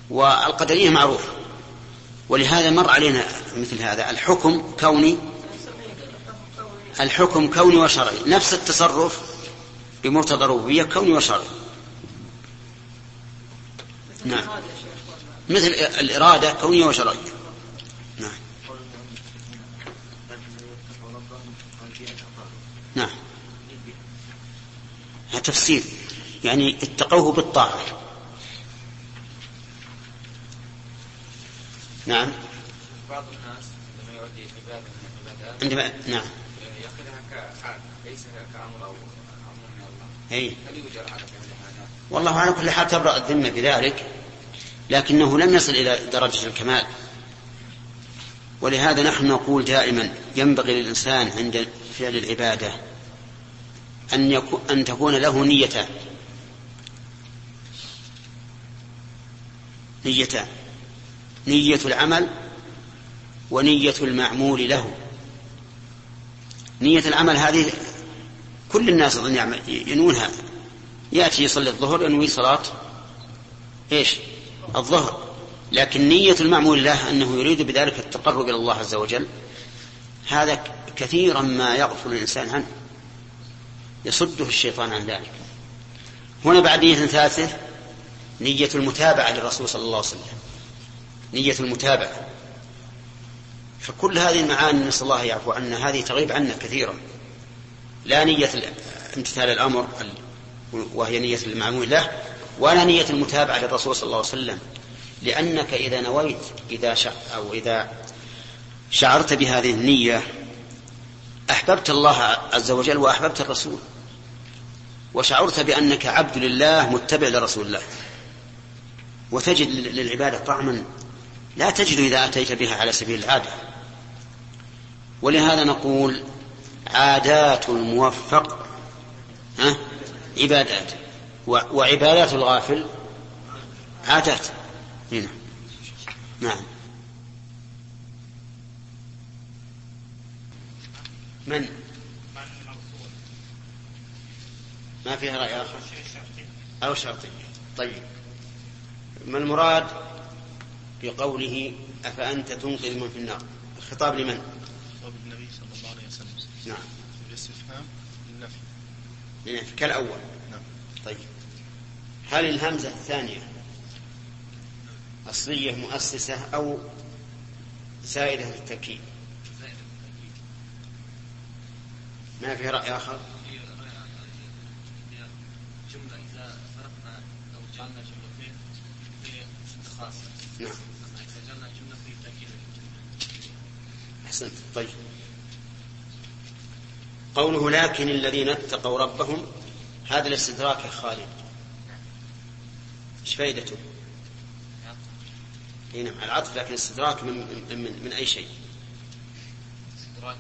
والقدرية معروف، ولهذا مر علينا مثل هذا الحكم كوني وشرعي، نفس التصرف بمقتضى الربوبية كوني وشرعي. نعم، مثل الإرادة كونية وشرعية. نعم. نعم، هذا تفسير، يعني اتقوه بالطاعة. نعم. بعض الناس لما يؤدي عبادة من العبادات عندما نعم يأخذها كعادة ليس كأمر أو أمر من الله. أي. هل يوجد عادة في هذا؟ والله على كل حال تبرأ الذمة بذلك، لكنه لم يصل إلى درجة الكمال. ولهذا نحن نقول دائما ينبغي للإنسان عند فعل العبادة أن تكون له نيتان. نية العمل ونية المعمول له. نية العمل هذه كل الناس ينونها، يأتي يصلي الظهر ينوي صلاة الظهر، لكن نية المعمول له أنه يريد بذلك التقرب إلى الله عز وجل، هذا كثيرا ما يغفل الإنسان عنه، يصده الشيطان عن ذلك. هنا بعد نية ثالثة نية المتابعة للرسول صلى الله عليه وسلم، نية المتابعة. فكل هذه المعاني نسأل الله يعفو عنا، هذه تغيب عنا كثيرا. لا نية امتثال الأمر وهي نية المعمول له، ولا نية المتابعة للرسول صلى الله عليه وسلم، لأنك إذا نويت إذا شعرت بهذه النية أحببت الله عز وجل وأحببت الرسول، وشعرت بأنك عبد لله متبع لرسول الله، وتجد للعبادة طعما لا تجد إذا أتيت بها على سبيل العادة. ولهذا نقول عادات الموفق عبادات، وعبادات الغافل عادات. هنا. نعم. من ما فيها رأي آخر أو شرطي؟ طيب، ما المراد بقوله أفأنت تنقذ من في النار؟ الخطاب لمن؟ خطاب النبي صلى الله عليه وسلم. نعم. الاستفهام للنفي كالأول. نعم. طيب، هل الهمزة الثانية أصلية مؤسسة أو زائدة للتأكيد؟ ما في رأي آخر؟ جملة إذا فرقنا أو جعلنا جملتين في خاصة. نعم. إذا جعلنا جملة في تأكيد. أحسنت. طيب، قوله لكن الذين اتقوا ربهم، هذا الاستدراك يا خالد ايش فائدته؟ نعم، العطف، لكن الاستدراك من أي شيء؟ استدراك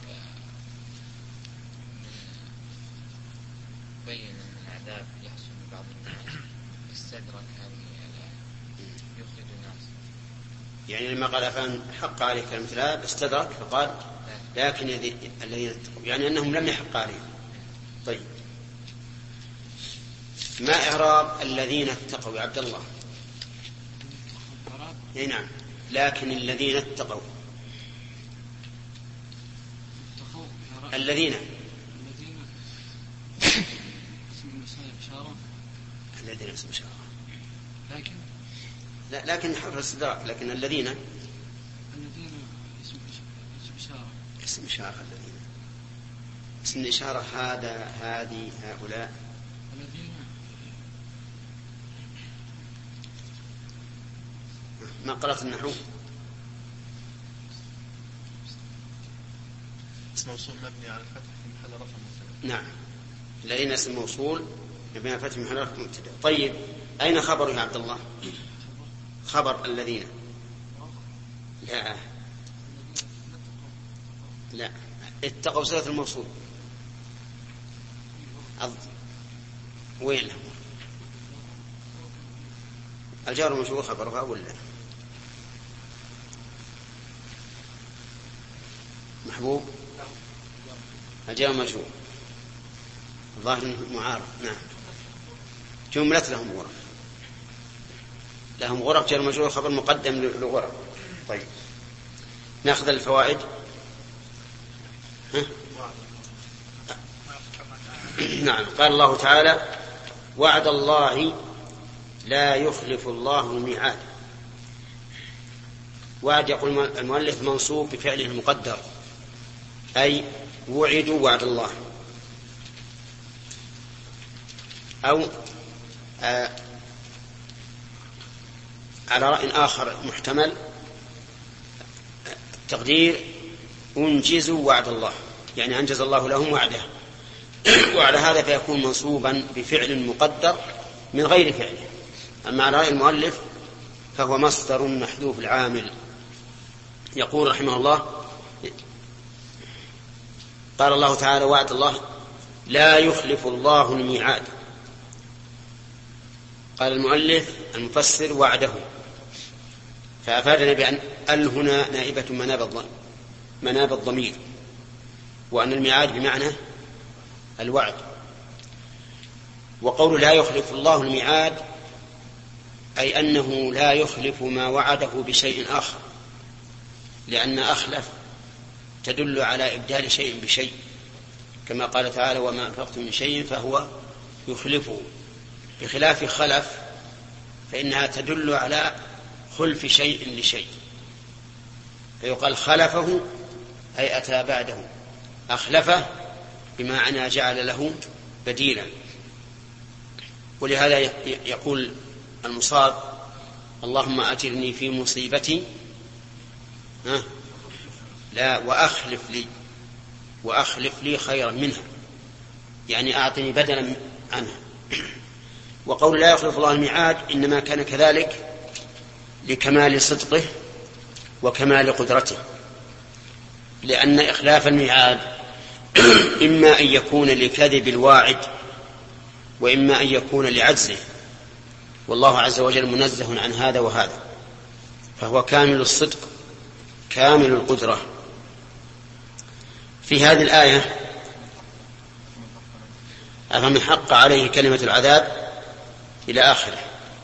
بين أن العذاب يحصل من بعض الناس، استدرك هذه يخرج الناس. يعني لما قال فان حق عليك المثلاب استدرك فقال لكن الذين اتقوا، يعني أنهم لم يحق عليهم. طيب، ما إعراب الذين اتقوا يا عبد الله؟ نعم، لكن الذين اتقوا الذين اسم إشارة، لكن حرف استدراك، لكن الذين اسم إشارة. الذين اسم إشارة، هذا هذه هؤلاء. ما قرأت النحو؟ اسم موصول مبني على الفتح في محل رفع مبتدأ. نعم، الذين اسم موصول مبني على الفتح في محل رفع مبتدأ. طيب، أين خبره يا عبد الله؟ خبر الذين لا اتقوا صيغة الموصول. وين الجار والمجرور خبرها ولا محبوب؟ الجار والمجرور الظاهر معارض. نعم، جملة لهم ورا. لهم غرف جر مجرور خبر مقدم لغرف. طيب ناخذ الفوائد. نعم. قال الله تعالى وعد الله لا يخلف الله الميعاد. وعد يقول المؤلف منصوب بفعله المقدر، أي وعدوا وعد الله، أو على رأي آخر محتمل تقدير أنجزوا وعد الله، يعني أنجز الله لهم وعده. وعلى هذا فيكون منصوبا بفعل مقدر من غير فعله. أما على رأي المؤلف فهو مصدر محذوف العامل. يقول رحمه الله قال الله تعالى وعد الله لا يخلف الله الميعاد. قال المؤلف المفسر وعده، فأفادنا بأن هنا نائبة مناب الضمير، وأن الميعاد بمعنى الوعد. وقول لا يخلف الله الميعاد أي أنه لا يخلف ما وعده بشيء آخر، لأن أخلف تدل على إبدال شيء بشيء، كما قال تعالى وما أنفقتم من شيء فهو يخلفه، بخلاف خلف فإنها تدل على خلف شيء لشيء، فيقال خلفه أي أتى بعده، أخلفه بمعنى جعل له بديلا. ولهذا يقول المصاب اللهم أجرني في مصيبتي لا وأخلف لي خيرا منها، يعني أعطني بدلا عنها. وقول لا يخلف الله الميعاد إنما كان كذلك لكمال صدقه وكمال قدرته، لأن إخلاف الميعاد إما أن يكون لكذب الواعد وإما أن يكون لعجزه، والله عز وجل منزه عن هذا وهذا، فهو كامل الصدق كامل القدرة. في هذه الآية أفمن حق عليه كلمة العذاب إلى آخره،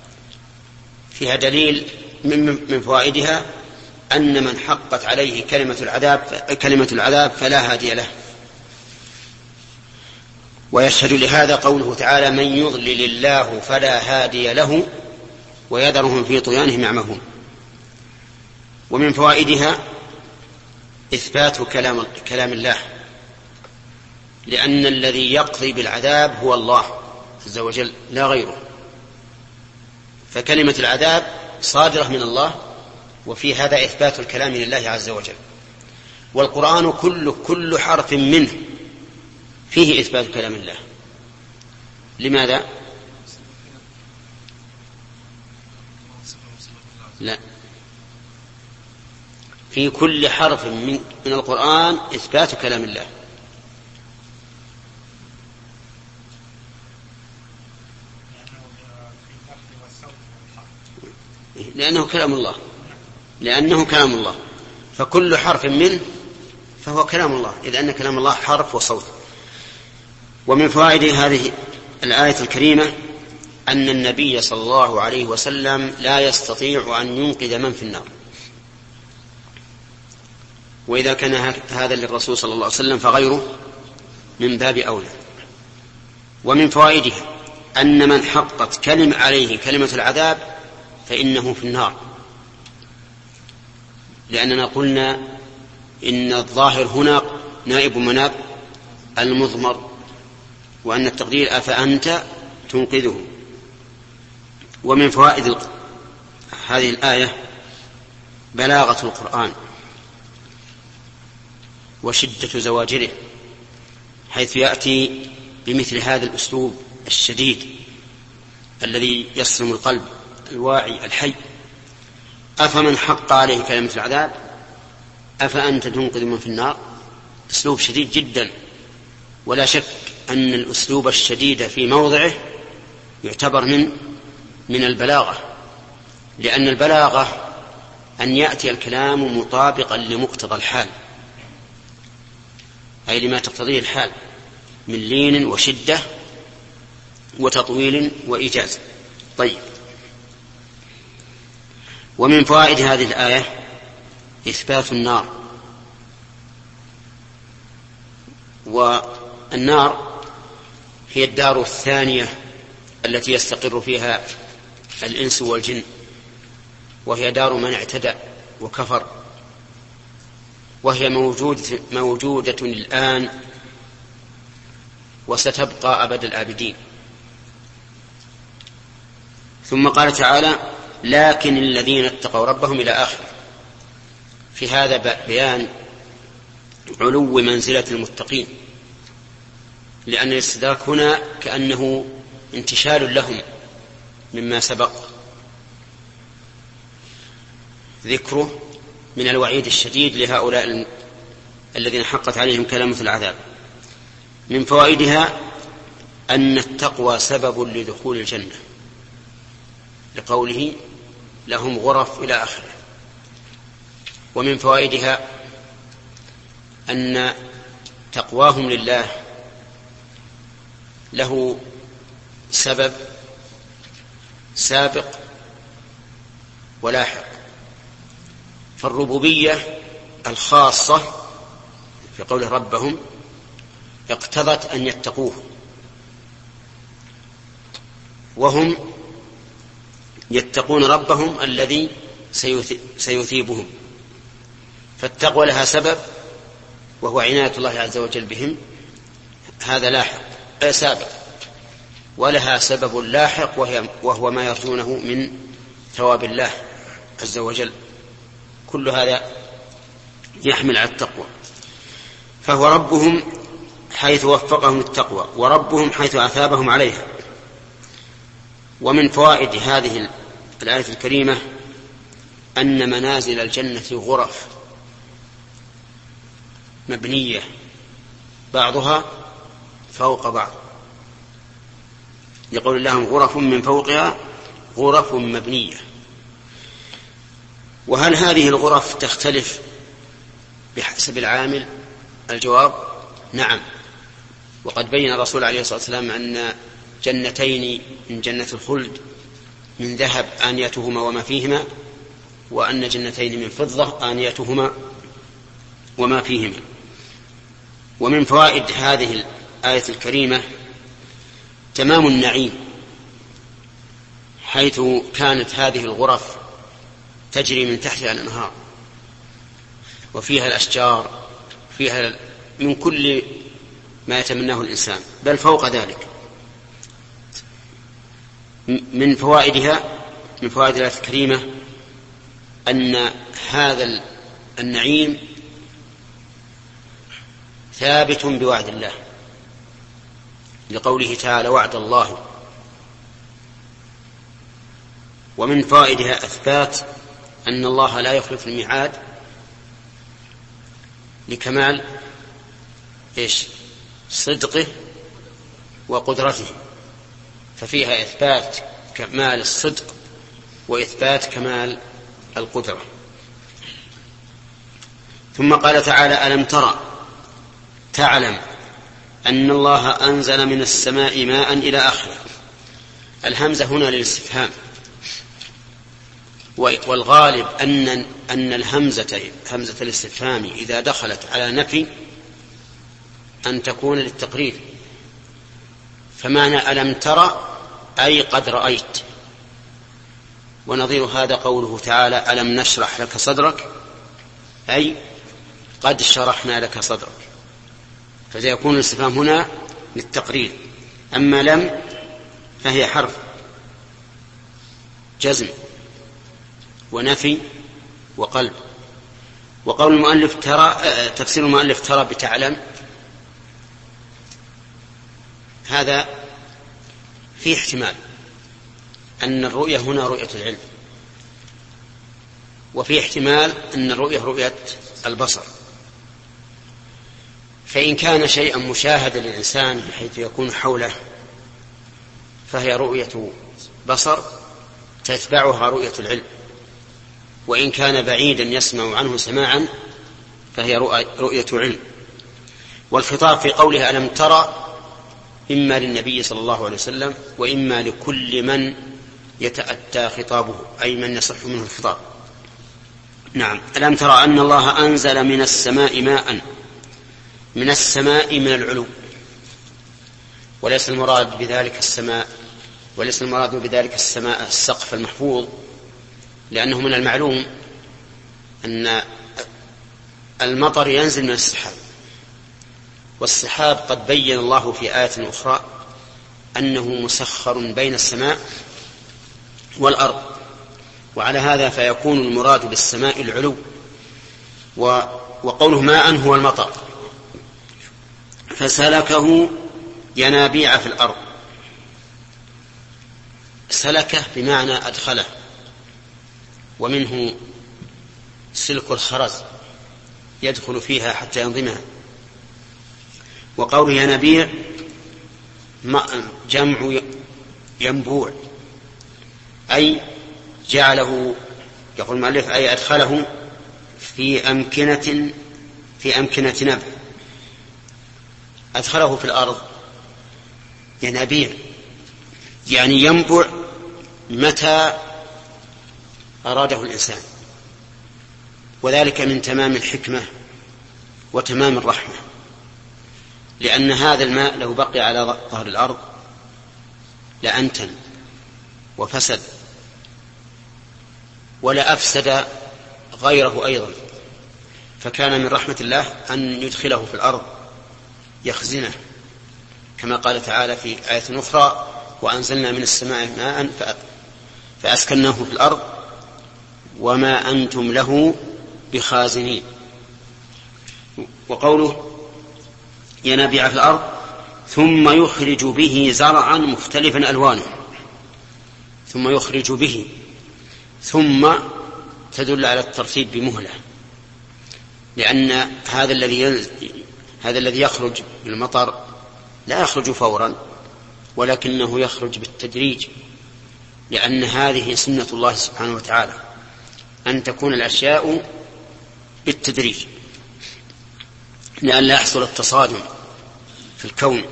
فيها دليل من فوائدها أن من حقت عليه كلمة العذاب فلا هادي له. ويشهد لهذا قوله تعالى من يضلل الله فلا هادي له ويذرهم في طغيانهم يعمهون. ومن فوائدها إثبات كلام الله، لأن الذي يقضي بالعذاب هو الله عز وجل لا غيره، فكلمة العذاب صادرة من الله، وفي هذا إثبات الكلام لله عز وجل. والقرآن كل حرف منه فيه إثبات كلام الله. لماذا؟ لا، في كل حرف من القرآن إثبات كلام الله. لأنه كلام الله، فكل حرف منه فهو كلام الله، إذ أن كلام الله حرف وصوت. ومن فوائد هذه الآية الكريمة أن النبي صلى الله عليه وسلم لا يستطيع أن ينقذ من في النار، وإذا كان هذا للرسول صلى الله عليه وسلم فغيره من باب أولى. ومن فوائدها أن من حقت عليه كلمة العذاب فإنه في النار، لأننا قلنا إن الظاهر هنا نائب مناب المضمر، وأن التقدير أفأنت تنقذه. ومن فوائد هذه الآية بلاغة القرآن وشدة زواجره، حيث يأتي بمثل هذا الأسلوب الشديد الذي يصرم القلب الواعي الحي. أفمن حق عليه كلمة العذاب أفأنت تنقذ من في النار، أسلوب شديد جدا. ولا شك أن الأسلوب الشديد في موضعه يعتبر من البلاغة، لأن البلاغة أن يأتي الكلام مطابقا لمقتضى الحال، أي لما تقتضيه الحال من لين وشدة وتطويل وإيجاز. طيب، ومن فوائد هذه الآية إثبات النار. والنار هي الدار الثانية التي يستقر فيها الإنس والجن، وهي دار من اعتدى وكفر، وهي موجودة الآن وستبقى أبد الآبدين. ثم قال تعالى: لكن الذين اتقوا ربهم إلى آخر. في هذا بيان علو منزلة المتقين، لأن الاستدراك هنا كأنه انتشال لهم مما سبق ذكره من الوعيد الشديد لهؤلاء الذين حقت عليهم كلمة العذاب. من فوائدها أن التقوى سبب لدخول الجنة، لقوله: لهم غرف إلى آخره. ومن فوائدها أن تقواهم لله له سبب سابق ولاحق. فالربوبية الخاصة في قوله ربهم اقتضت أن يتقوه، وهم يتقون ربهم الذي سيثيبهم. فالتقوى لها سبب وهو عناية الله عز وجل بهم، هذا لاحق سابق، ولها سبب لاحق وهو ما يرجونه من ثواب الله عز وجل. كل هذا يحمل على التقوى. فهو ربهم حيث وفقهم التقوى، وربهم حيث أثابهم عليها. ومن فوائد هذه الآية الكريمة أن منازل الجنة غرف مبنية بعضها فوق بعض، يقول لهم غرف من فوقها غرف مبنية. وهل هذه الغرف تختلف بحسب العامل؟ الجواب: نعم. وقد بين الرسول عليه الصلاة والسلام أن جنتين من جنة الخلد من ذهب آنيتهما وما فيهما، وأن جنتين من فضة آنيتهما وما فيهما. ومن فوائد هذه الآية الكريمة تمام النعيم، حيث كانت هذه الغرف تجري من تحتها الأنهار، وفيها الأشجار، فيها من كل ما يتمناه الإنسان، بل فوق ذلك. من فوائدها، من فوائد الآية الكريمة، أن هذا النعيم ثابت بوعد الله، لقوله تعالى: وعد الله. ومن فوائدها إثبات أن الله لا يخلف الميعاد لكمال صدقه وقدرته، ففيها إثبات كمال الصدق وإثبات كمال القدرة. ثم قال تعالى: ألم ترى تعلم أن الله أنزل من السماء ماء إلى آخره. الهمزة هنا للاستفهام، والغالب أن الهمزة همزة الاستفهام إذا دخلت على نفي أن تكون للتقرير. فمعنى ألم ترى أي قد رأيت. ونظير هذا قوله تعالى: ألم نشرح لك صدرك، أي قد شرحنا لك صدرك. فسيكون الاستفهام هنا للتقرير. أما لم فهي حرف جزم ونفي وقلب. وقول المؤلف ترى، تفسير المؤلف ترى بتعلم، هذا فيه احتمال أن الرؤية هنا رؤية العلم، وفيه احتمال أن الرؤية رؤية البصر. فإن كان شيئا مشاهدا للإنسان بحيث يكون حوله فهي رؤية بصر تتبعها رؤية العلم، وإن كان بعيدا يسمع عنه سماعا فهي رؤية علم. والخطاب في قوله ألم ترى إما للنبي صلى الله عليه وسلم وإما لكل من يتأتى خطابه، أي من يصح منه الخطاب. نعم. ألم ترى أن الله أنزل من السماء ماء، من السماء من العلو، وليس المراد بذلك السماء، وليس المراد بذلك السماء السقف المحفوظ، لأنه من المعلوم أن المطر ينزل من السحاب، والسحاب قد بين الله في آية أخرى أنه مسخر بين السماء والأرض، وعلى هذا فيكون المراد بالسماء العلو، وقوله ماء هو المطر. فسلكه ينابيع في الأرض، سلكه بمعنى أدخله، ومنه سلك الخرز يدخل فيها حتى ينظمها. وقوله ينابيع جمع ينبوع، أي جعله، يقول المؤلف، أي أدخله في أمكنة نبع، أدخله في الأرض. ينابيع يعني ينبع متى أراده الإنسان، وذلك من تمام الحكمة وتمام الرحمة، لأن هذا الماء لو بقي على ظهر الأرض لأنتن وفسد، ولا أفسد غيره أيضا، فكان من رحمة الله أن يدخله في الأرض يخزنه، كما قال تعالى في آية أخرى: وأنزلنا من السماء ماء فأسكناه في الأرض وما أنتم له بخازنين. وقوله ينابيع في الأرض ثم يخرج به زرعا مختلفا ألوانه، ثم يخرج به، ثم تدل على الترتيب بمهلة، لأن هذا الذي يخرج بالمطر لا يخرج فورا، ولكنه يخرج بالتدريج، لأن هذه سنة الله سبحانه وتعالى أن تكون الأشياء بالتدريج، لأن لا يحصل التصادم في الكون.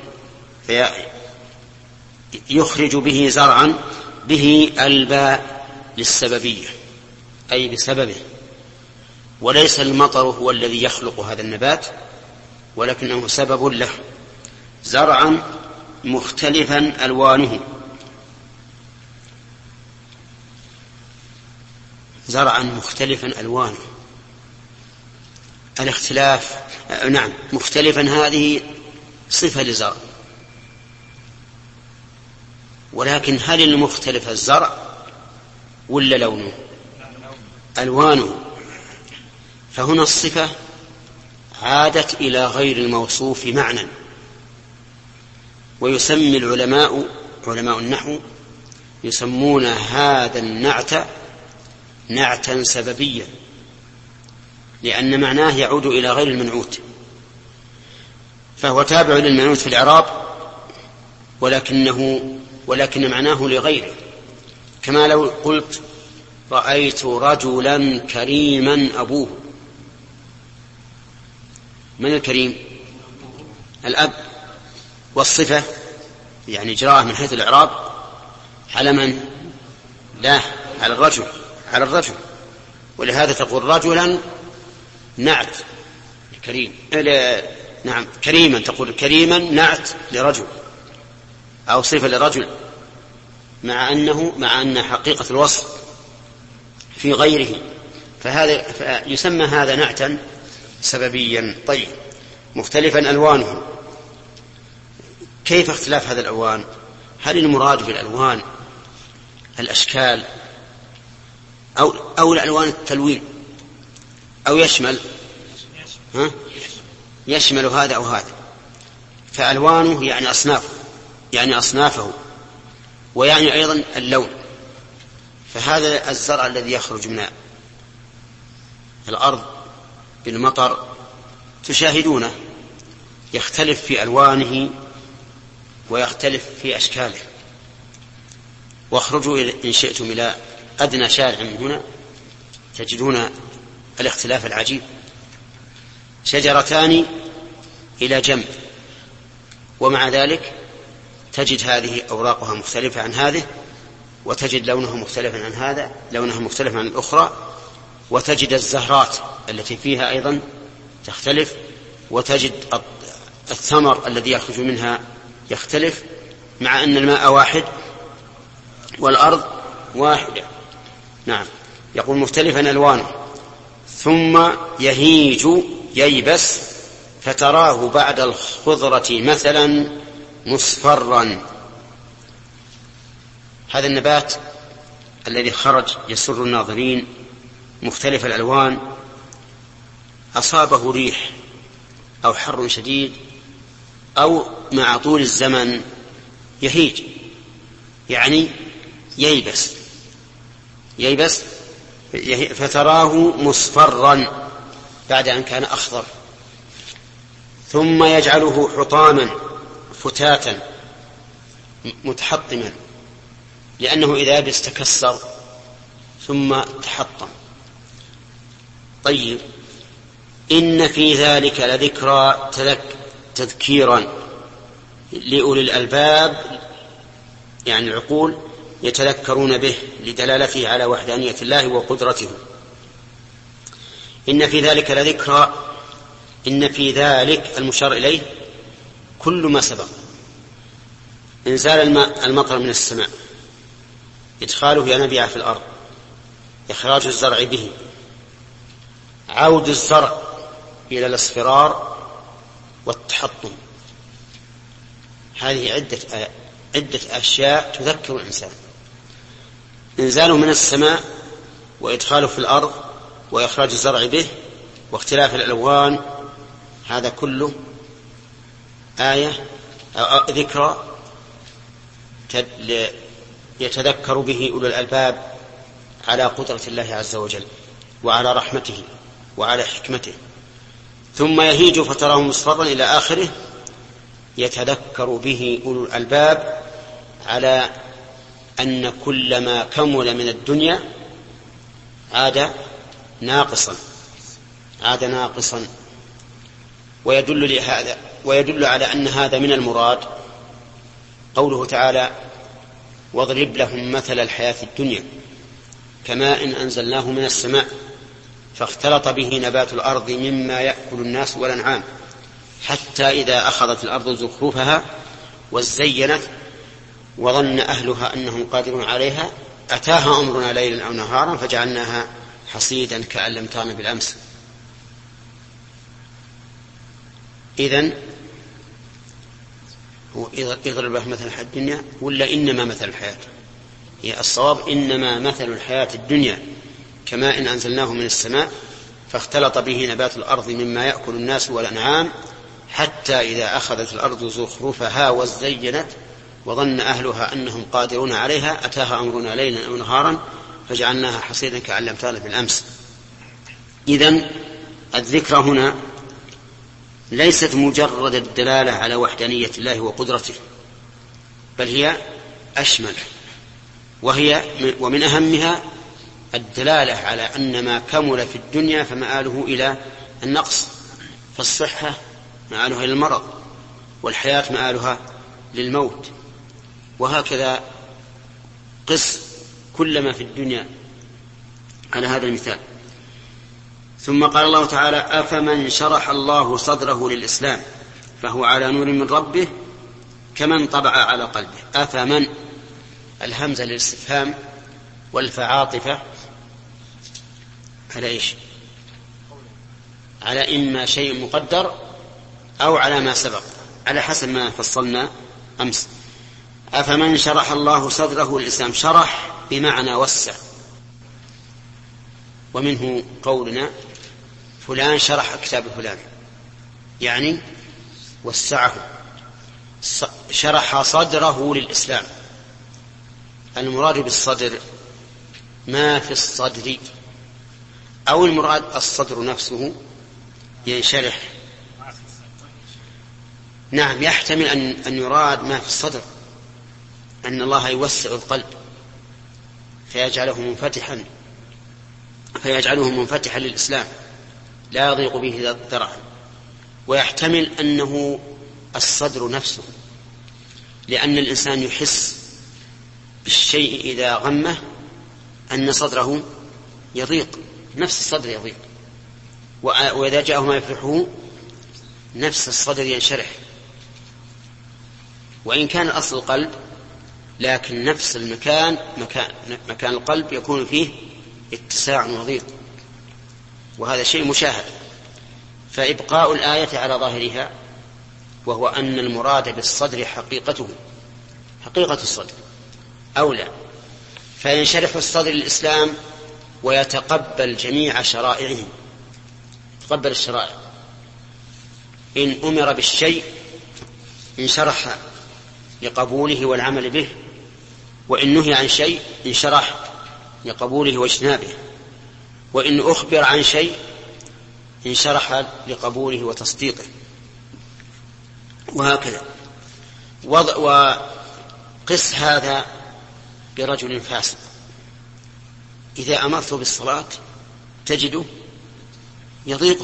يخرج به زرعا، به الباء للسببية، أي بسببه، وليس المطر هو الذي يخلق هذا النبات، ولكنه سبب له. زرعا مختلفا ألوانه، زرعا مختلفا ألوانه، الاختلاف، نعم، مختلفا هذه صفة لزرع، ولكن هل المختلف الزرع ولا لونه؟ ألوانه. فهنا الصفة عادت إلى غير الموصوف معنى، ويسمي علماء النحو يسمون هذا النعت نعتا سببيا، لأن معناه يعود إلى غير المنعوت، فهو تابع للمنعوت في الإعراب، ولكن معناه لغيره. كما لو قلت رأيت رجلا كريما أبوه. من الكريم؟ الأب. والصفة يعني إجراءه من حيث الإعراب على من؟ لا، على الرجل. ولهذا تقول رجلا نعت كريم، نعم كريما، تقول كريما نعت لرجل أو صفة لرجل، مع أن حقيقة الوصف في غيره، فيسمى هذا نعتا سببيا. طيب، مختلفا ألوانه. كيف اختلاف هذه الألوان؟ هل المراد بالألوان الأشكال أو الألوان التلوين، أو يشمل هذا أو هذا؟ فألوانه يعني أصنافه، ويعني أيضا اللون. فهذا الزرع الذي يخرج من الأرض بالمطر تشاهدونه يختلف في ألوانه ويختلف في أشكاله. واخرجوا إن شئتم إلى أدنى شارع من هنا تجدون الاختلاف العجيب. شجرتان إلى جنب، ومع ذلك تجد هذه أوراقها مختلفة عن هذه، وتجد لونها مختلفا عن هذا، لونها مختلف عن الأخرى، وتجد الزهرات التي فيها أيضا تختلف، وتجد الثمر الذي يخرج منها يختلف، مع أن الماء واحد والأرض واحدة. نعم، يقول مختلفا ألوانه. ثم يهيج ييبس فتراه بعد الخضرة مثلا مصفرا. هذا النبات الذي خرج يسر الناظرين مختلف الألوان، أصابه ريح أو حر شديد أو مع طول الزمن يهيج، يعني ييبس فتراه مصفرا بعد أن كان أخضر، ثم يجعله حطاما فتاتا متحطما، لأنه إذا يبس تكسر ثم تحطم. طيب، إن في ذلك لذكرى تذكيرا لأولي الألباب، يعني العقول يتذكرون به لدلالته على وحدانية الله وقدرته. إن في ذلك لذكرى، إن في ذلك المشار إليه كل ما سبق: إنزال المطر من السماء، إدخاله ينابيع في الأرض، إخراج الزرع به، عود الزرع إلى الاصفرار والتحطم. هذه عدة أشياء تذكر الإنسان: إنزاله من السماء، وإدخاله في الأرض، وإخراج الزرع به، واختلاف الألوان، هذا كله آية أو ذكرى يتذكر به أولو الألباب على قدرة الله عز وجل وعلى رحمته وعلى حكمته. ثم يهيج فتراه مصفرا إلى آخره، يتذكر به أولو الألباب على أن كل ما كمل من الدنيا عاد ناقصا. ويدل على أن هذا من المراد قوله تعالى: واضرب لهم مثل الحياة الدنيا كماء أنزلناه من السماء فاختلط به نبات الأرض مما يأكل الناس والأنعام حتى إذا أخذت الأرض زخرفها وزينت وظن أهلها أنهم قادرون عليها أتاها أمرنا ليلا أو نهارا فجعلناها حصيدا كأن لم تغن بالأمس. إذن هو يضرب له مثل الحياة الدنيا ولا إنما مثل الحياة؟ هي الصواب إنما مثل الحياة الدنيا كماء أنزلناه من السماء فاختلط به نبات الأرض مما يأكل الناس والأنعام حتى إذا أخذت الأرض زخرفها وزينت وظن أهلها أنهم قادرون عليها أتاها أمرنا ليلا أو نهارا فجعلناها حصيدا كأن لم تغن بالأمس. إذن الذكرى هنا ليست مجرد الدلالة على وحدانية الله وقدرته، بل هي أشمل، ومن أهمها الدلالة على أن ما كمل في الدنيا فمآله إلى النقص، فالصحة مآلها للمرض، والحياة مآلها للموت، وهكذا قس كل ما في الدنيا على هذا المثال. ثم قال الله تعالى: أفمن شرح الله صدره للإسلام فهو على نور من ربه كمن طبع على قلبه. أفمن، الهمزة للاستفهام والفعاطفة على إيش؟ على إما شيء مقدر أو على ما سبق، على حسب ما فصلنا أمس. أفمن شرح الله صدره للإسلام، شرح بمعنى وسع، ومنه قولنا فلان شرح كتاب فلان، يعني وسعه، شرح صدره للإسلام. المراد بالصدر ما في الصدر، أو المراد الصدر نفسه ينشرح. نعم، يحتمل أن يراد ما في الصدر، أن الله يوسع القلب فيجعله منفتحا للإسلام لا يضيق به ذرعا، ويحتمل أنه الصدر نفسه، لأن الإنسان يحس بالشيء إذا غمه أن صدره يضيق، نفس الصدر يضيق، وإذا جاءه ما يفرحه نفس الصدر ينشرح. وإن كان الأصل القلب، لكن نفس المكان مكان القلب يكون فيه اتساع وضيق، وهذا شيء مشاهد. فإبقاء الآية على ظاهرها، وهو أن المراد بالصدر حقيقته، حقيقة الصدر أولى، فينشرح الصدر للإسلام ويتقبل جميع شرائعه، يتقبل الشرائع. إن أمر بالشيء انشرح لقبوله والعمل به، وإن نهي عن شيء انشرح لقبوله واجتنابه، وإن أخبر عن شيء انشرح لقبوله وتصديقه، وهكذا. وقس هذا برجل فاسق، إذا أمرته بالصلاة تجده يضيق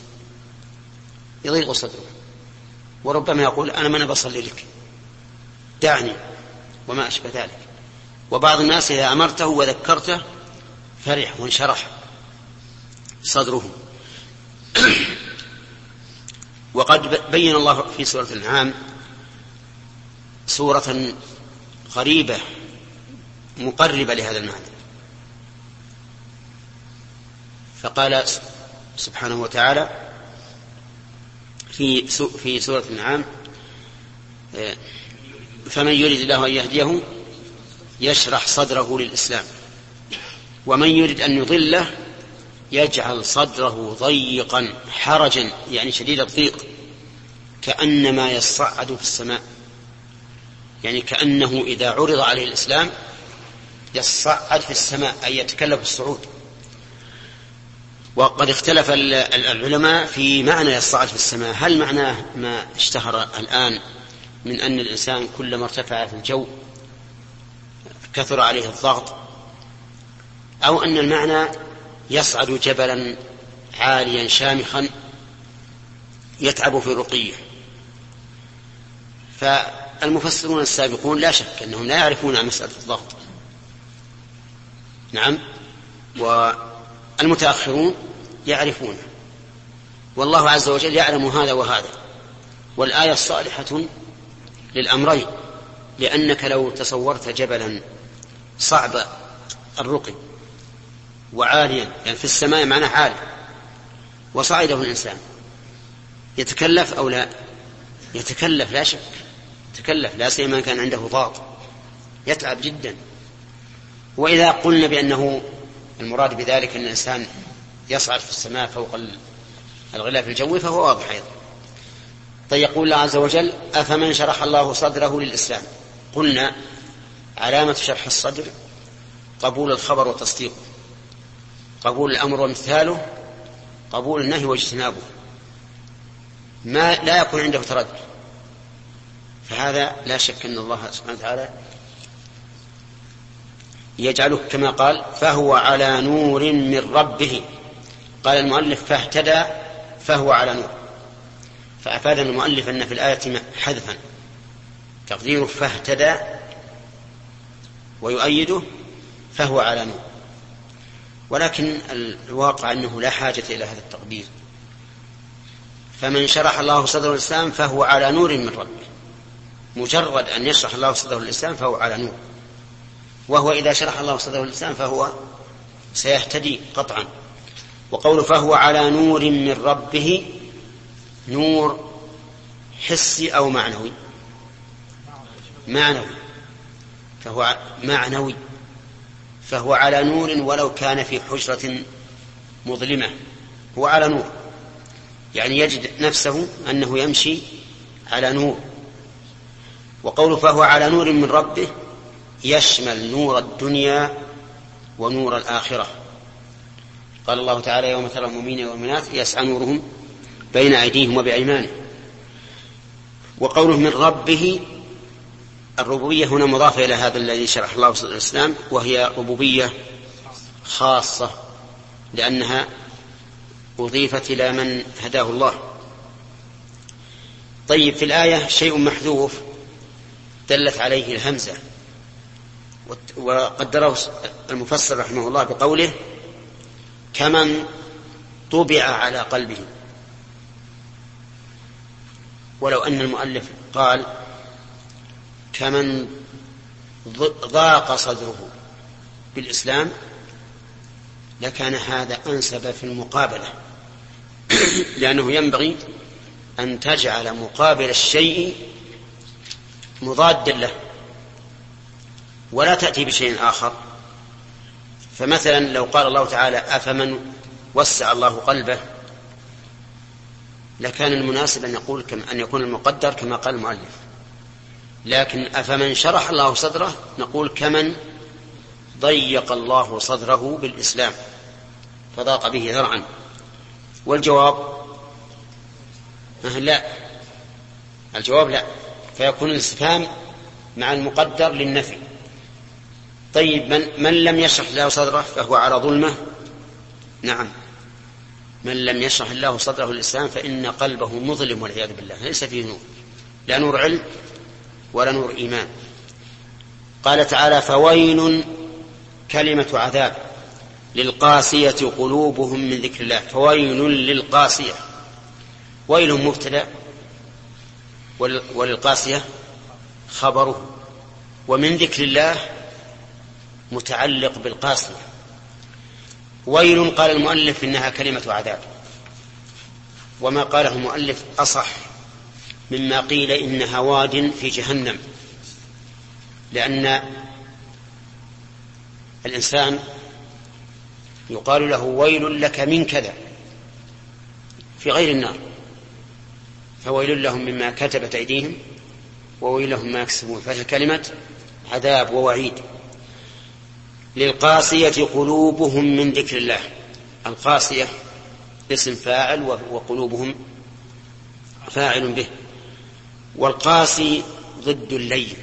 صدره، وربما يقول أنا من بصلي لك، دعني، وما أشبه ذلك. وبعض الناس إذا أمرته وذكرته فرح وانشرح صدره. وقد بين الله في سورة الأنعام سورة غريبة مقربة لهذا المعنى، فقال سبحانه وتعالى في سورة الأنعام: فمن يريد الله أن يهديه يشرح صدره للإسلام، ومن يريد أن يضله يجعل صدره ضيقا حرجا، يعني شديد الضيق، كأنما يصعد في السماء، يعني كأنه إذا عرض عليه الإسلام يصعد في السماء، أي يتكلف الصعود. وقد اختلف العلماء في معنى يصعد في السماء، هل معناه ما اشتهر الآن من أن الإنسان كلما ارتفع في الجو كثر عليه الضغط، أو أن المعنى يصعد جبلا عاليا شامخا يتعب في رقيه. فالمفسرون السابقون لا شك أنهم لا يعرفون عن مسألة الضغط، نعم، والمتأخرون يعرفون، والله عز وجل يعلم هذا وهذا. والآية صالحة للأمرين، لأنك لو تصورت جبلا صعب الرقي وعاليا، يعني في السماء معناه عالي، وصعده الإنسان يتكلف أو لا؟ يتكلف لا شك، يتكلف، لا سيما كان عنده ضغط يتعب جدا. وإذا قلنا بأنه المراد بذلك أن الإنسان يصعد في السماء فوق الغلاف الجوي فهو واضح أيضا. طيب، يقول الله عز وجل: أفمن شرح الله صدره للإسلام. قلنا علامة شرح الصدر قبول الخبر وتصديقه، قبول الأمر وامتثاله، قبول النهي واجتنابه، ما لا يكون عنده تردد. فهذا لا شك أن الله سبحانه وتعالى يجعله كما قال: فهو على نور من ربه. قال المؤلف: فاهتدى، فهو على نور. فأفاد المؤلف أن في الآية حذفا، تقديره فاهتدى، ويؤيده فهو على نور. ولكن الواقع أنه لا حاجة إلى هذا التقدير. فمن شرح الله صدره الإسلام فهو على نور من ربه، مجرد أن يشرح الله صدره الإسلام فهو على نور. وهو إذا شرح الله صدره الإسلام فهو سيهتدي قطعا. وقوله فهو على نور من ربه، نور حسي أو معنوي؟ معنوي، فهو معنوي، فهو على نور ولو كان في حجرة مظلمة، هو على نور، يعني يجد نفسه أنه يمشي على نور. وقوله فهو على نور من ربه يشمل نور الدنيا ونور الآخرة. قال الله تعالى: يوم ترى المؤمنين والمؤمنات يسعى نورهم بين أيديهم وبأيمانهم. وقوله من ربه، الربوبية هنا مضافة إلى هذا الذي شرح الله صدر الإسلام، وهي ربوبية خاصة لأنها أضيفت إلى من هداه الله. طيب، في الآية شيء محذوف دلت عليه الهمزة، وقدره المفسر رحمه الله بقوله كمن طبع على قلبه، ولو أن المؤلف قال كمن ضاق صدره بالإسلام لكان هذا أنسب في المقابلة، لأنه ينبغي أن تجعل مقابل الشيء مضادا له ولا تأتي بشيء آخر. فمثلا لو قال الله تعالى أفمن وسع الله قلبه لكان المناسب أن يكون المقدر كما قال المؤلف، لكن أفمن شرح الله صدره نقول كمن ضيق الله صدره بالإسلام فضاق به ذرعا. والجواب لا، الجواب لا، فيكون الاستفهام مع المقدر للنفي. طيب من لم يشرح الله صدره فهو على ظلمه؟ نعم، من لم يشرح الله صدره للإسلام فإن قلبه مظلم والعياذ بالله، ليس فيه نور، لا نور علم ولا نور إيمان. قال تعالى فويل كلمة عذاب للقاسية قلوبهم من ذكر الله. فويل للقاسية، ويل مبتدأ وللقاسية خبره، ومن ذكر الله متعلق بالقاسية. ويل قال المؤلف إنها كلمة عذاب، وما قاله المؤلف أصح مما قيل إنها واد في جهنم، لأن الإنسان يقال له ويل لك من كذا في غير النار، فويل لهم مما كتبت أيديهم وويل لهم ما يكسبون، فهي كلمة عذاب ووعيد. للقاسية قلوبهم من ذكر الله. القاسية اسم فاعل وقلوبهم فاعل به، والقاسي ضد اللين،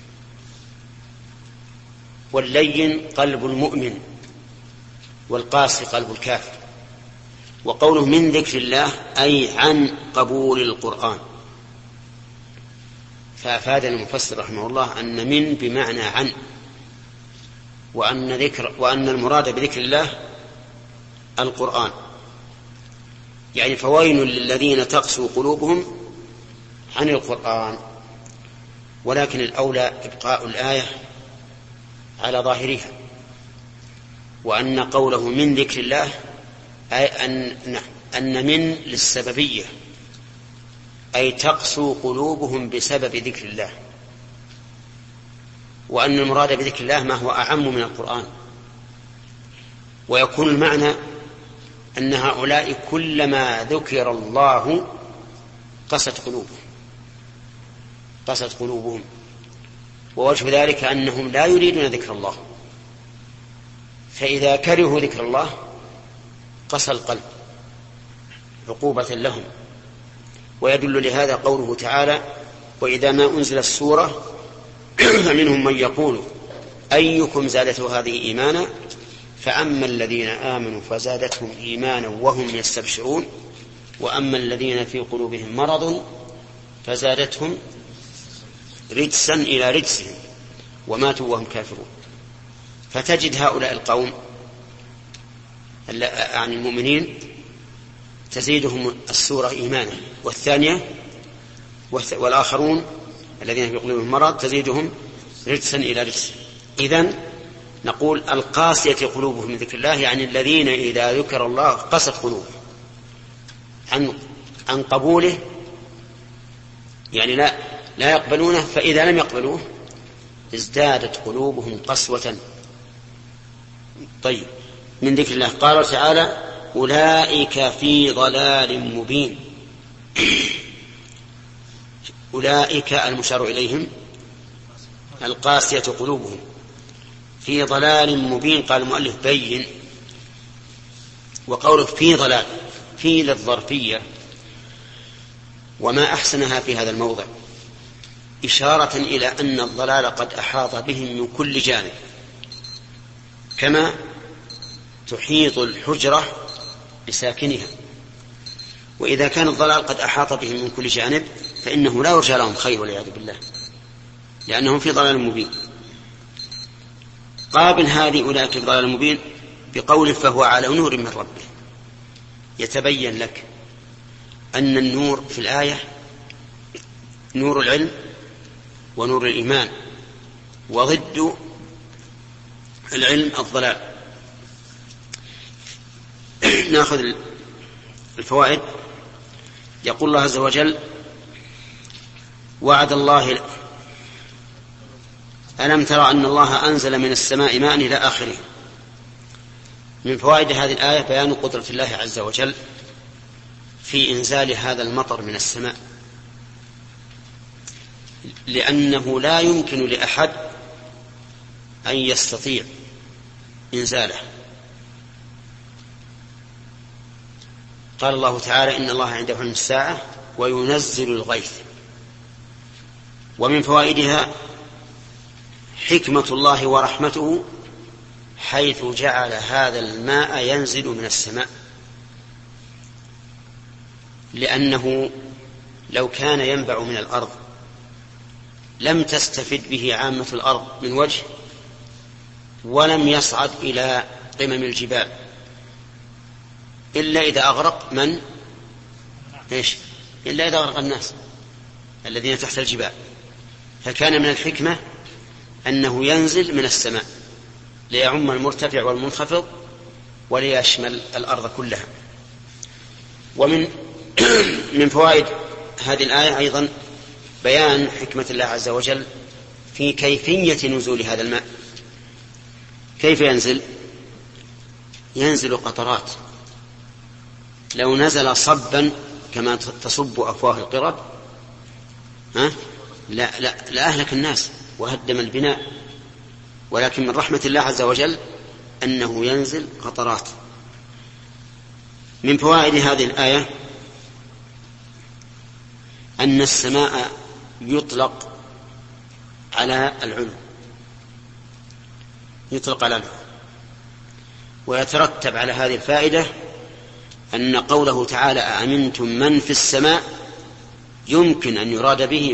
واللين قلب المؤمن والقاسي قلب الكافر. وقوله من ذكر الله أي عن قبول القرآن. فأفاد المفسر رحمه الله أن من بمعنى عن، وأن المراد بذكر الله القرآن، يعني فويل للذين تقسو قلوبهم عن القرآن. ولكن الأولى إبقاء الآية على ظاهرها، وأن قوله من ذكر الله أي أن من للسببية، أي تقسو قلوبهم بسبب ذكر الله، وأن المراد بذكر الله ما هو أعم من القرآن. ويكون المعنى أن هؤلاء كلما ذكر الله قست قلوبهم، ووجه ذلك أنهم لا يريدون ذكر الله، فإذا كرهوا ذكر الله قسى القلب عقوبة لهم. ويدل لهذا قوله تعالى وإذا ما أنزل السورة فمنهم من يقول أيكم زادته هذه إيمانا فأما الذين آمنوا فزادتهم إيمانا وهم يستبشرون وأما الذين في قلوبهم مرض فزادتهم رجسا إلى رجسهم وماتوا وهم كافرون. فتجد هؤلاء القوم عن المؤمنين تزيدهم السورة إيمانا، والثانية والآخرون الذين في قلوبهم مرض تزيدهم رجسا إلى رجس. إذن نقول القاسية قلوبهم من ذكر الله، يعني الذين إذا ذكر الله قست قلوبهم عن قبوله، يعني لا يقبلونه، فإذا لم يقبلوه ازدادت قلوبهم قسوة. طيب، من ذكر الله قال تعالى أولئك في ضلال مبين. أولئك المشار إليهم القاسية قلوبهم في ضلال مبين. قال المؤلف بين. وقوله في ضلال في للظرفية، وما أحسنها في هذا الموضع إشارة إلى أن الضلال قد أحاط بهم من كل جانب، كما تحيط الحجرة بساكنها. وإذا كان الضلال قد أحاط بهم من كل جانب فإنه لا يرجى لهم خير والعياذ بالله، لأنهم في ضلال مبين. قابل هذه أولئك الضلال المبين بقول فهو على نور من ربه. يتبين لك أن النور في الآية نور العلم ونور الإيمان، وضد العلم الضلال. نأخذ الفوائد. يقول الله عز وجل: وعد الله ألم ترى أن الله أنزل من السماء ماء إلى آخره. من فوائد هذه الآية بيان قدرة الله عز وجل في إنزال هذا المطر من السماء، لأنه لا يمكن لأحد أن يستطيع إنزاله. قال الله تعالى: إن الله عنده علم الساعة وينزل الغيث. ومن فوائدها حكمة الله ورحمته حيث جعل هذا الماء ينزل من السماء، لأنه لو كان ينبع من الأرض لم تستفد به عامة الأرض من وجه، ولم يصعد إلى قمم الجبال إلا إذا أغرق من؟ إلا إذا أغرق الناس الذين تحت الجبال. فكان من الحكمة أنه ينزل من السماء ليعم المرتفع والمنخفض وليشمل الأرض كلها. ومن من فوائد هذه الآية أيضا بيان حكمة الله عز وجل في كيفية نزول هذا الماء. كيف ينزل؟ ينزل قطرات. لو نزل صبا كما تصب أفواه القرب لا أهلك الناس وهدم البناء، ولكن من رحمة الله عز وجل أنه ينزل قطرات. من فوائد هذه الآية أن السماء يطلق على العلو، ويترتب على هذه الفائدة أن قوله تعالى: أأمنتم من في السماء، يمكن أن يراد به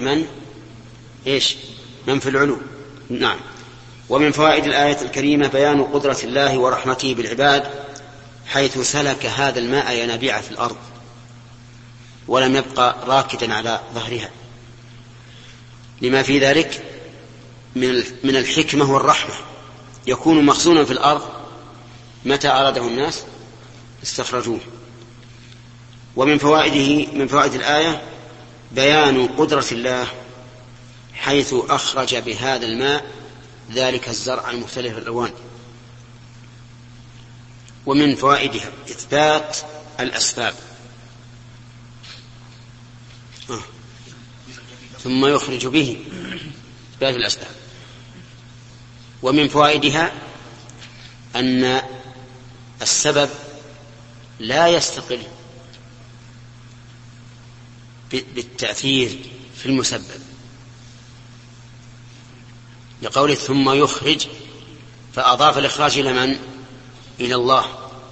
من في العلو. نعم. ومن فوائد الآية الكريمة بيان قدرة الله ورحمته بالعباد حيث سلك هذا الماء ينابيع في الأرض ولم يبقى راكدا على ظهرها، لما في ذلك من الحكمة والرحمة. يكون مخزونا في الأرض متى أراده الناس استخرجوه. ومن فوائد الآية بيان قدرة الله حيث أخرج بهذا الماء ذلك الزرع المختلف الألوان. ومن فوائدها إثبات الأسباب، ثم يخرج به إثبات الأسباب. ومن فوائدها أن السبب لا يستقل بالتأثير في المسبب، لقوله ثم يخرج، فأضاف الإخراج إلى من؟ إلى الله.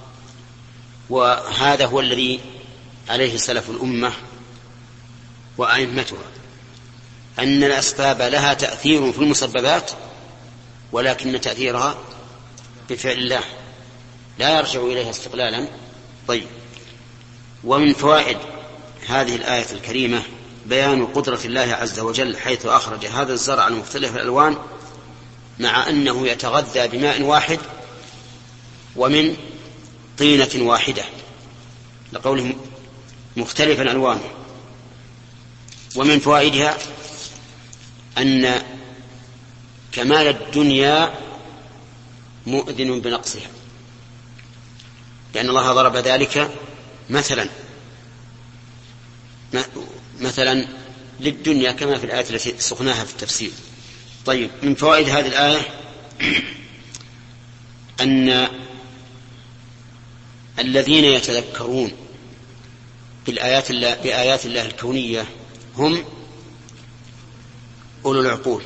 وهذا هو الذي عليه سلف الأمة وأئمتها، أن الأسباب لها تأثير في المسببات، ولكن تأثيرها بفعل الله لا يرجع إليها استقلالا. طيب. ومن فوائد هذه الآية الكريمة بيان قدرة الله عز وجل حيث أخرج هذا الزرع المختلف الألوان مع أنه يتغذى بماء واحد ومن طينة واحدة، لقوله مختلفا ألوانه. ومن فوائدها أن كمال الدنيا مؤذن بنقصها، لأن الله ضرب ذلك مثلا للدنيا كما في الآية التي سقناها في التفسير. طيب. من فوائد هذه الآية أن الذين يتذكرون بآيات الله الكونية هم أولو العقول،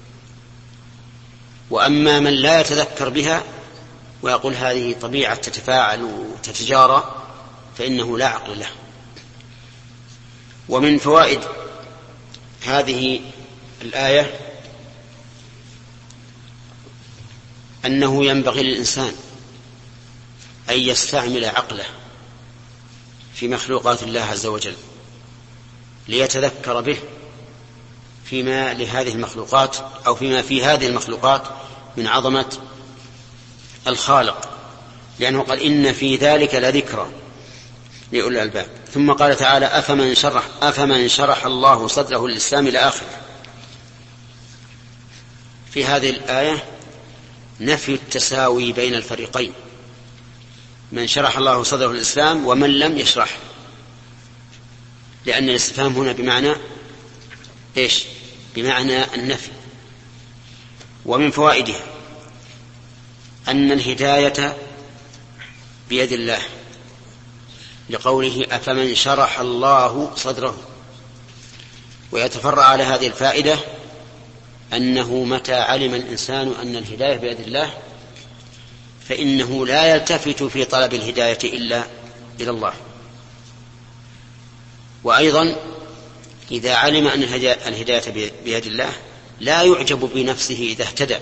وأما من لا يتذكر بها ويقول هذه طبيعة تتفاعل وتتجارى فإنه لا عقل له. ومن فوائد هذه الآية أنه ينبغي للإنسان أن يستعمل عقله في مخلوقات الله عز وجل ليتذكر به فيما لهذه المخلوقات أو فيما في هذه المخلوقات من عظمة الخالق، لأنه قال إن في ذلك لذكرى لأولي الألباب. ثم قال تعالى أفمن شرح الله صدره للإسلام إلى آخره. في هذه الآية نفي التساوي بين الفريقين، من شرح الله صدره للإسلام ومن لم يشرح، لأن الاستفهام هنا بمعنى إيش؟ بمعنى النفي. ومن فوائدها أن الهداية بيد الله، لقوله أفمن شرح الله صدره. ويتفرع على هذه الفائدة أنه متى علم الإنسان أن الهداية بيد الله فإنه لا يلتفت في طلب الهداية إلا إلى الله. وأيضا إذا علم أن الهداية بيد الله لا يعجب بنفسه إذا اهتدى،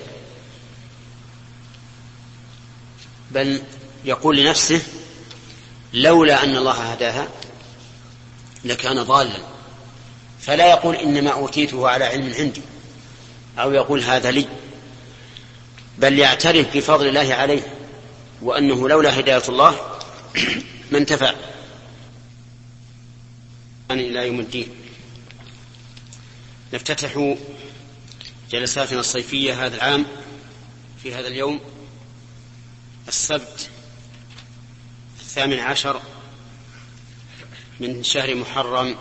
بل يقول لنفسه لولا أن الله هداها لكان ضالا، فلا يقول إنما أوتيته على علم عندي أو يقول هذا لي، بل يعترف بفضل الله عليه وأنه لولا هداية الله ما انتفع إلى يوم الدين. نفتتح جلساتنا الصيفية هذا العام في هذا اليوم السبت 18 من شهر محرم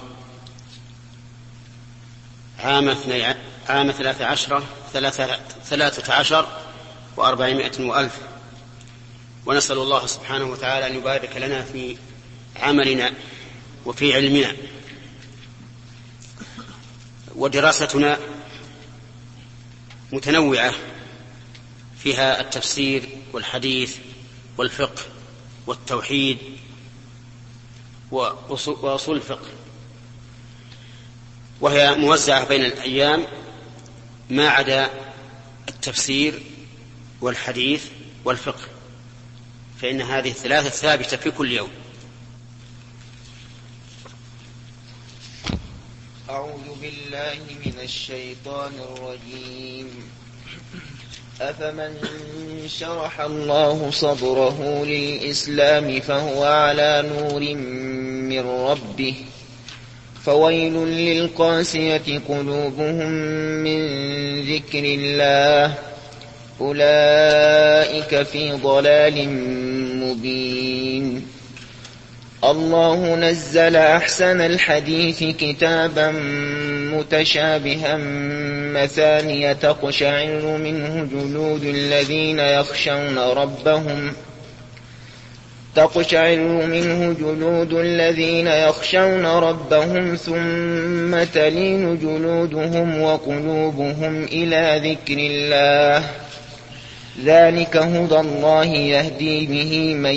عام 13 و400 وألف. ونسأل الله سبحانه وتعالى أن يبارك لنا في عملنا وفي علمنا. ودراستنا متنوعة، فيها التفسير والحديث والفقه والتوحيد وأصول الفقه، وهي موزعة بين الأيام ما عدا التفسير والحديث والفقه، فإن هذه الثلاثة ثابتة في كل يوم. أعوذ بالله من الشيطان الرجيم. أفمن شرح الله صدره للإسلام فهو على نور من ربه فويل للقاسية قلوبهم من ذكر الله أولئك في ضلال مبين. الله نزل أحسن الحديث كتابا متشابها مثانية تقشعر منه جلود الذين يخشون ربهم ثم تلين جلودهم وقلوبهم إلى ذكر الله ذلك هدى الله يهدي به من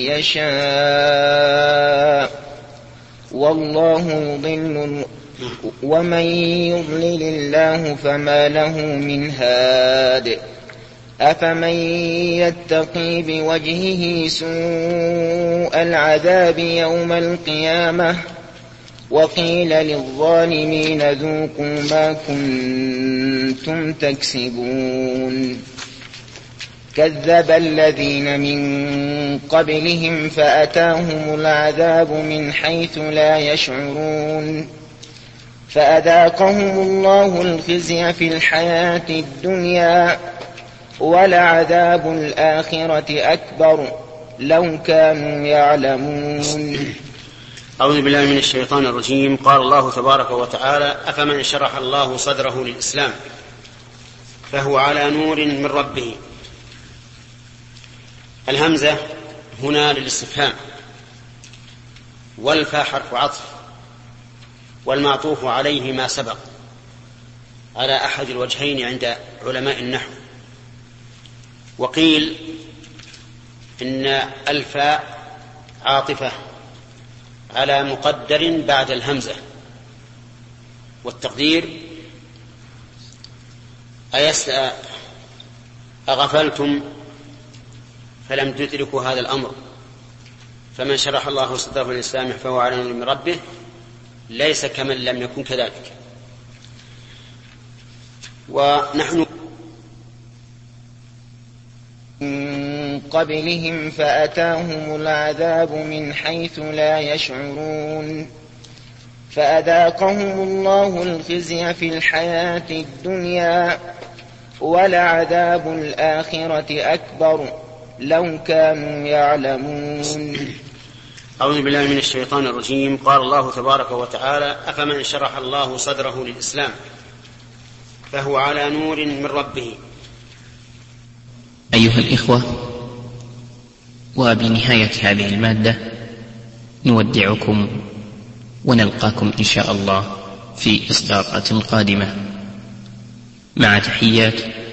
يشاء والله يضل ومن يضلل الله فما له من هاد. أفمن يتقي بوجهه سوء العذاب يوم القيامة وقيل للظالمين ذوقوا ما كنتم تكسبون. كذب الذين من قبلهم فأتاهم العذاب من حيث لا يشعرون فأذاقهم الله الخزي في الحياة الدنيا ولعذاب الآخرة أكبر لو كانوا يعلمون. أعوذ بالله من الشيطان الرجيم. قال الله تبارك وتعالى أفمن شرح الله صدره للإسلام فهو على نور من ربه. الهمزة هنا للاستفهام، والفاء حرف عطف، والمعطوف عليه ما سبق على أحد الوجهين عند علماء النحو. وقيل إن الفاء عاطفة على مقدر بعد الهمزة، والتقدير أغفلتم فلم تدركوا هذا الأمر، فمن شرح الله صدره للإسلام فهو على نور من ربه ليس كمن لم يكن كذلك. ونحن من قبلهم فأتاهم العذاب من حيث لا يشعرون فأذاقهم الله الخزي في الحياة الدنيا ولعذاب الآخرة أكبر لو كانوا يعلمون. أعوذ بالله من الشيطان الرجيم. قال الله تبارك وتعالى: أفمن شرح الله صدره للإسلام فهو على نور من ربه. أيها الإخوة، وبنهاية هذه المادة نودعكم ونلقاكم إن شاء الله في إصدارات قادمة، مع تحيات